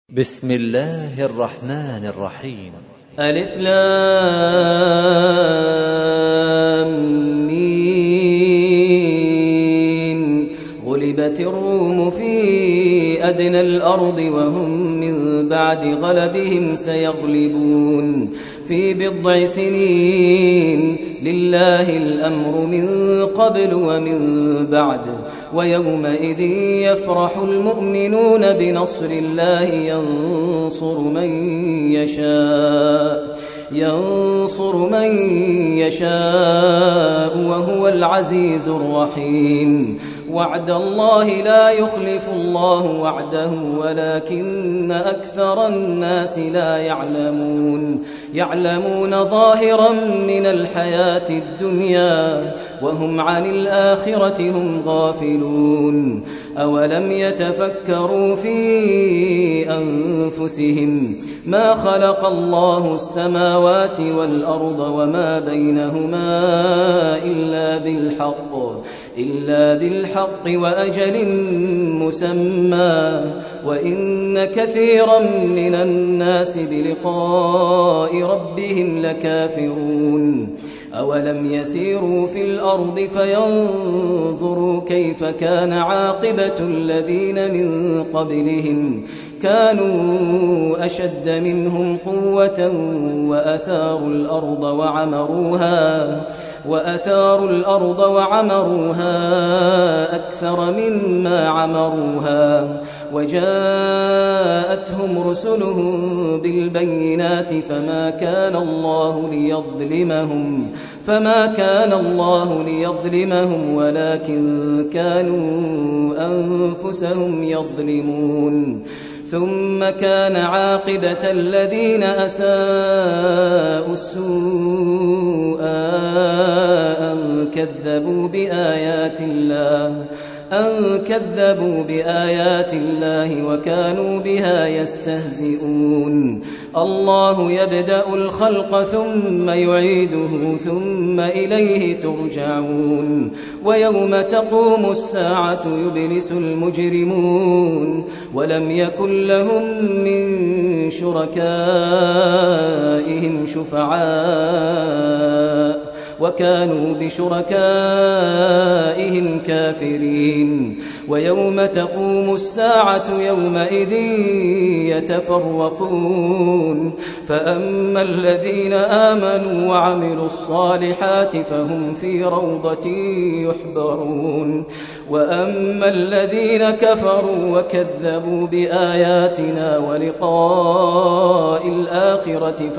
بسم الله الرحمن الرحيم. ألف لام ميم. غلبت الروم في أدنى الأرض وهم من بعد غلبهم سيغلبون في بضع سنين. لله الأمر من قبل ومن بعد ويومئذ يفرح المؤمنون بنصر الله ينصر من يشاء وهو العزيز الرحيم. وعد الله لا يخلف الله وعده ولكن أكثر الناس لا يعلمون ظاهرا من الحياة الدنيا وهم عن الآخرة هم غافلون. أولم يتفكروا في أنفسهم ما خلق الله السماوات والأرض وما بينهما إلا بالحق وأجل مسمى وإن كثيرا من الناس بلقاء ربهم لكافرون. أولم يسيروا في الأرض فينظروا كيف كان عاقبة الذين من قبلهم كانوا أشد منهم قوة وأثاروا الأرض وعمروها أكثر مما عمروها وجاءتهم رسلهم بالبينات فما كان الله ليظلمهم ولكن كانوا أنفسهم يظلمون. ثم كان عاقبة الذين أساءوا السوء أن كذبوا بآيات الله وكانوا بها يستهزئون. الله يبدأ الخلق ثم يعيده ثم إليه ترجعون. ويوم تقوم الساعة يبلس المجرمون ولم يكن لهم من شركائهم شفعاء وكانوا بشركائهم كافرين. ويوم تقوم الساعة يومئذ يتفرقون فأما الذين آمنوا وعملوا الصالحات فهم في روضة يحبرون وأما الذين كفروا وكذبوا بآياتنا ولقاء الآخرة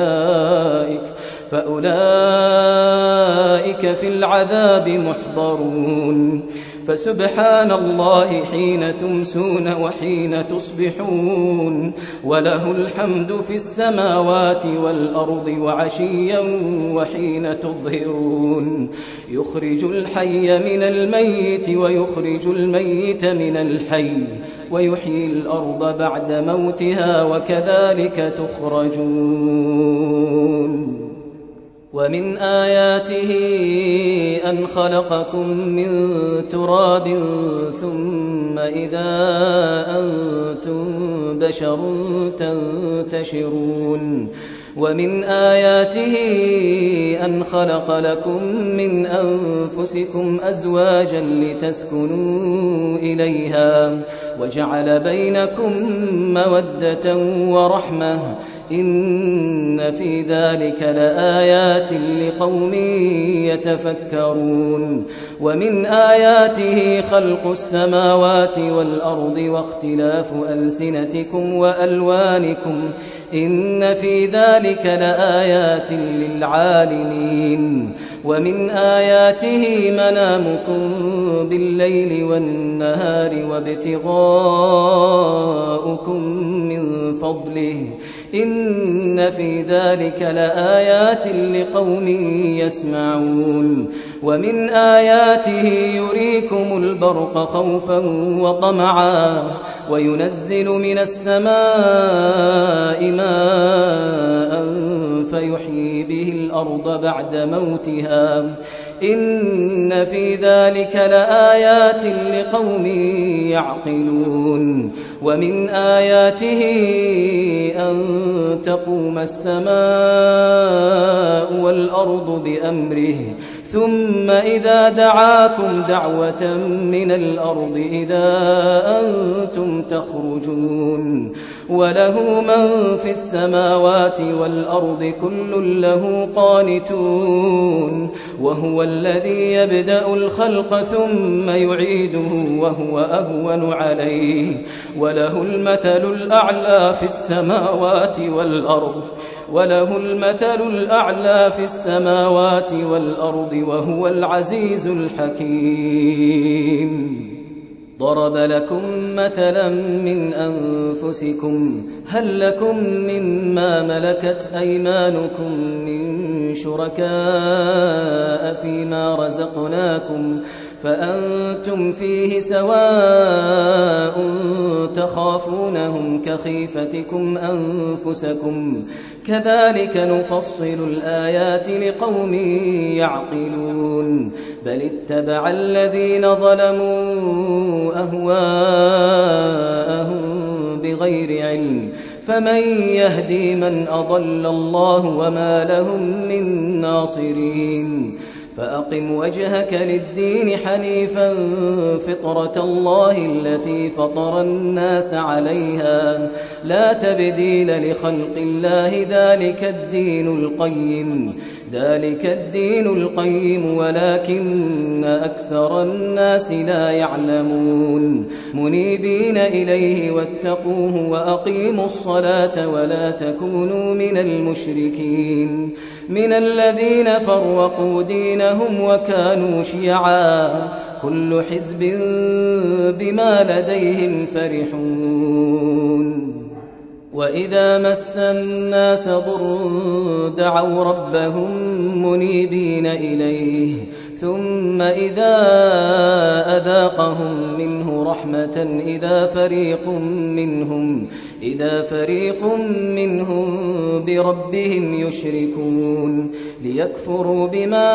فأولئك في العذاب محضرون. فسبحان الله حين تمسون وحين تصبحون وله الحمد في السماوات والأرض وعشيا وحين تظهرون. يخرج الحي من الميت ويخرج الميت من الحي ويحيي الأرض بعد موتها وكذلك تخرجون. ومن آياته أن خلقكم من تراب ثم إذا أنتم بشر تنتشرون. ومن آياته أن خلق لكم من أنفسكم أزواجا لتسكنوا إليها وجعل بينكم مودة ورحمة إن في ذلك لآيات لقوم يتفكرون. ومن آياته خلق السماوات والأرض واختلاف ألسنتكم وألوانكم إن في ذلك لآيات للعالمين. ومن آياته منامكم بالليل والنهار وابتغاؤكم من فضله إن في ذلك لآيات لقوم يسمعون. ومن آياته يريكم البرق خوفا وطمعا وينزل من السماء ماء فيحيي به الأرض بعد موتها إن في ذلك لآيات لقوم يعقلون ومن آياته أن تقوم السماء والأرض بأمره ثم إذا دعاكم دعوة من الأرض إذا أنتم تخرجون وله من في السماوات والأرض كل له قانتون وهو الذي يبدأ الخلق ثم يعيده وهو أهون عليه وله المثل الأعلى في السماوات والأرض وهو العزيز الحكيم ضرب لكم مثلا من أنفسكم هل لكم مما ملكت أيمانكم من شركاء فيما رزقناكم فأنتم فيه سواء تخافونهم كخيفتكم أنفسكم كذلك نفصل الآيات لقوم يعقلون بل اتبع الذين ظلموا أهواءهم بغير علم فمن يهدي من أضل الله وما لهم من ناصرين فأقم وجهك للدين حنيفا فطرة الله التي فطر الناس عليها لا تبديل لخلق الله ذلك الدين القيم ولكن أكثر الناس لا يعلمون منيبين إليه واتقوه وأقيموا الصلاة ولا تكونوا من المشركين من الذين فرقوا دينهم وكانوا شيعا كل حزب بما لديهم فرحون وإذا مس الناس ضر دعوا ربهم منيبين إليه ثم إذا أذاقهم منه رحمة إذا فريق منهم بربهم يشركون ليكفروا بما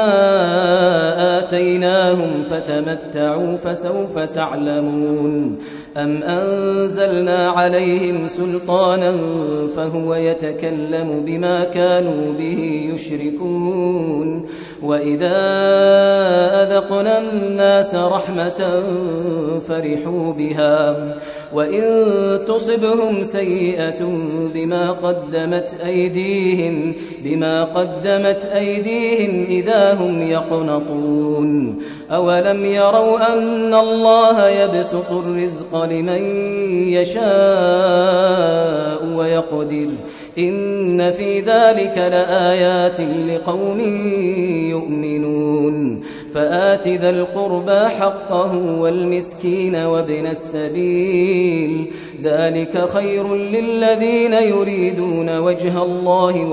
آتيناهم فتمتعوا فسوف تعلمون أم أنزلنا عليهم سلطانا فهو يتكلم بما كانوا به يشركون وإذا أذقنا الناس رحمة فرحوا بها وإن تصبهم سيئة بما قدمت أيديهم إذا هم يقنطون أولم يروا أن الله يبسط الرزق لمن يشاء ويقدر إن في ذلك لآيات لقوم يؤمنون فآت ذا القربى حقه والمسكين وابن السبيل ذلك خير للذين يريدون وجه الله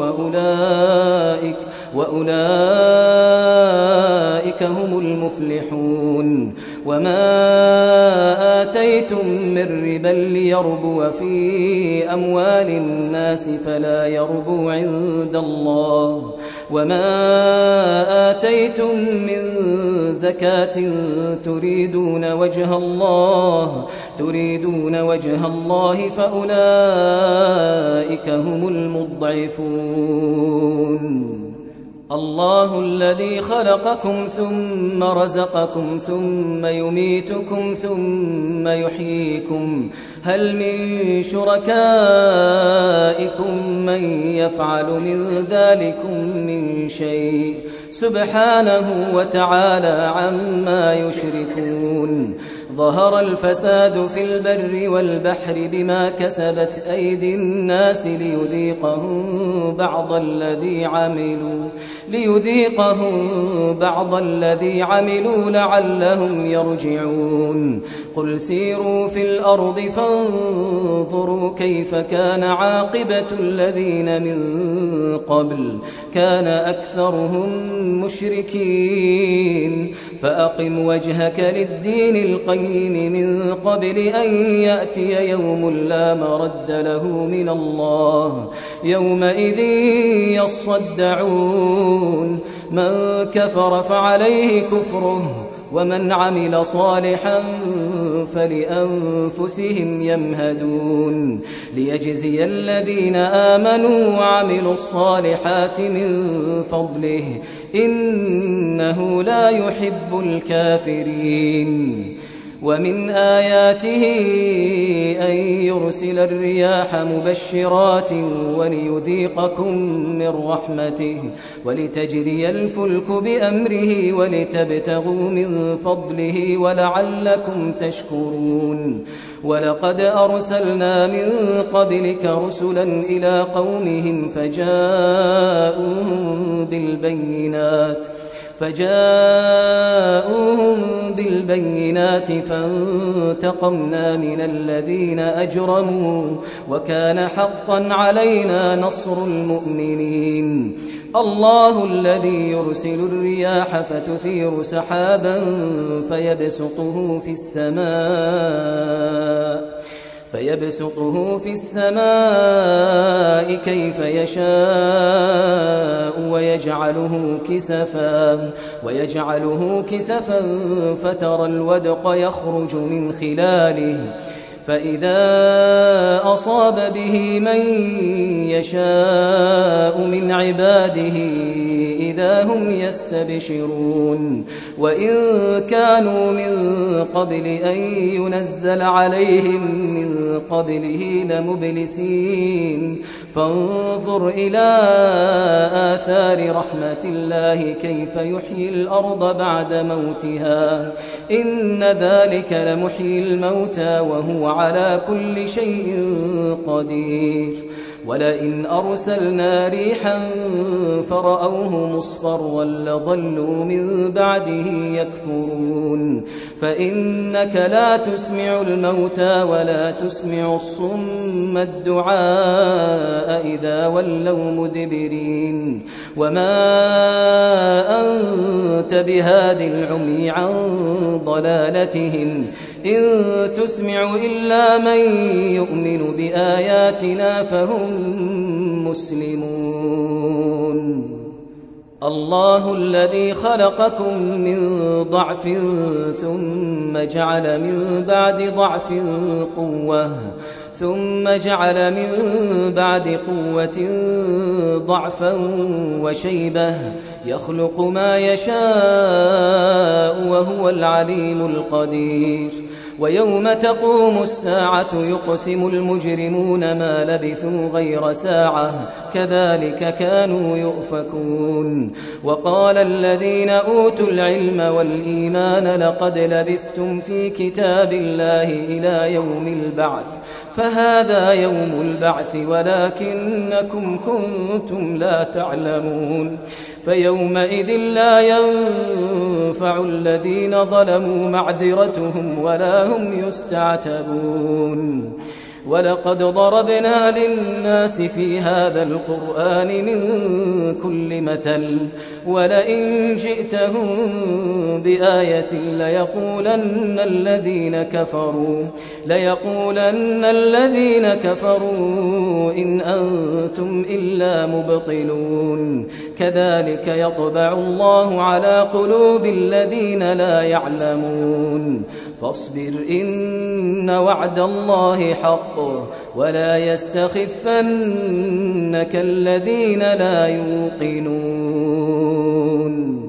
وأولئك هم المفلحون وما آتيتم من ربا ليربو في أموال الناس فلا يربو عند الله وما آتيتم من زكاة تريدون وجه الله فأولئك هم المضعفون الله الذي خلقكم ثم رزقكم ثم يميتكم ثم يحييكم هل من شركائكم من يفعل من ذلكم من شيء سبحانه وتعالى عما يشركون ظهر الفساد في البر والبحر بما كسبت أيدي الناس ليذيقهم بعض الذي عملوا لعلهم يرجعون قل سيروا في الأرض فانظروا كيف كان عاقبة الذين من قبل كان أكثرهم مشركين فأقم وجهك للدين القيم الجحيم من قبل أن يأتي يوم لا مرد له من الله يومئذ يصدعون من كفر فعليه كفره ومن عمل صالحا فلأنفسهم يمهدون ليجزي الذين آمنوا وعملوا الصالحات من فضله إنه لا يحب الكافرين ومن آياته أن يرسل الرياح مبشرات وليذيقكم من رحمته ولتجري الفلك بأمره ولتبتغوا من فضله ولعلكم تشكرون ولقد أرسلنا من قبلك رسلا إلى قومهم فجاءوهم بالبينات فانتقمنا من الذين أجرموا وكان حقا علينا نصر المؤمنين الله الذي يرسل الرياح فتثير سحابا فيبسطه في السماء كيف يشاء ويجعله كسفا فترى الودق يخرج من خلاله فإذا أصاب به من يشاء من عباده إذا هم يستبشرون وإن كانوا من قبل أن ينزل عليهم من قبله لمبلسين فانظر إلى آثار رحمة الله كيف يحيي الأرض بعد موتها إن ذلك لمحيي الموتى وهو على كل شيء قدير ولئن أرسلنا ريحا فرأوه مصفرا لظلوا من بعده يكفرون فإنك لا تسمع الموتى ولا تسمع الصم الدعاء إذا ولوا مدبرين وما أنت بهاد العمي عن ضلالتهم إن تسمع إلا من يؤمن بآياتنا فهم مسلمون الله الذي خلقكم من ضعف ثم جعل من بعد ضعف قوة ثم جعل من بعد قوة ضعفا وشيبة يخلق ما يشاء وهو العليم القدير ويوم تقوم الساعة يقسم المجرمون ما لبثوا غير ساعة كذلك كانوا يؤفكون وقال الذين أوتوا العلم والإيمان لقد لبثتم في كتاب الله إلى يوم البعث فهذا يوم البعث ولكنكم كنتم لا تعلمون فيومئذ لا ينفع الذين ظلموا معذرتهم ولا هم يستعتبون ولقد ضربنا للناس في هذا القرآن من كل مثل ولئن جئتهم بآية ليقولن الذين كفروا إن أنتم إلا مبطلون كذلك يطبع الله على قلوب الذين لا يعلمون فاصبر إن وعد الله حق ولا يستخفنك الذين لا يوقنون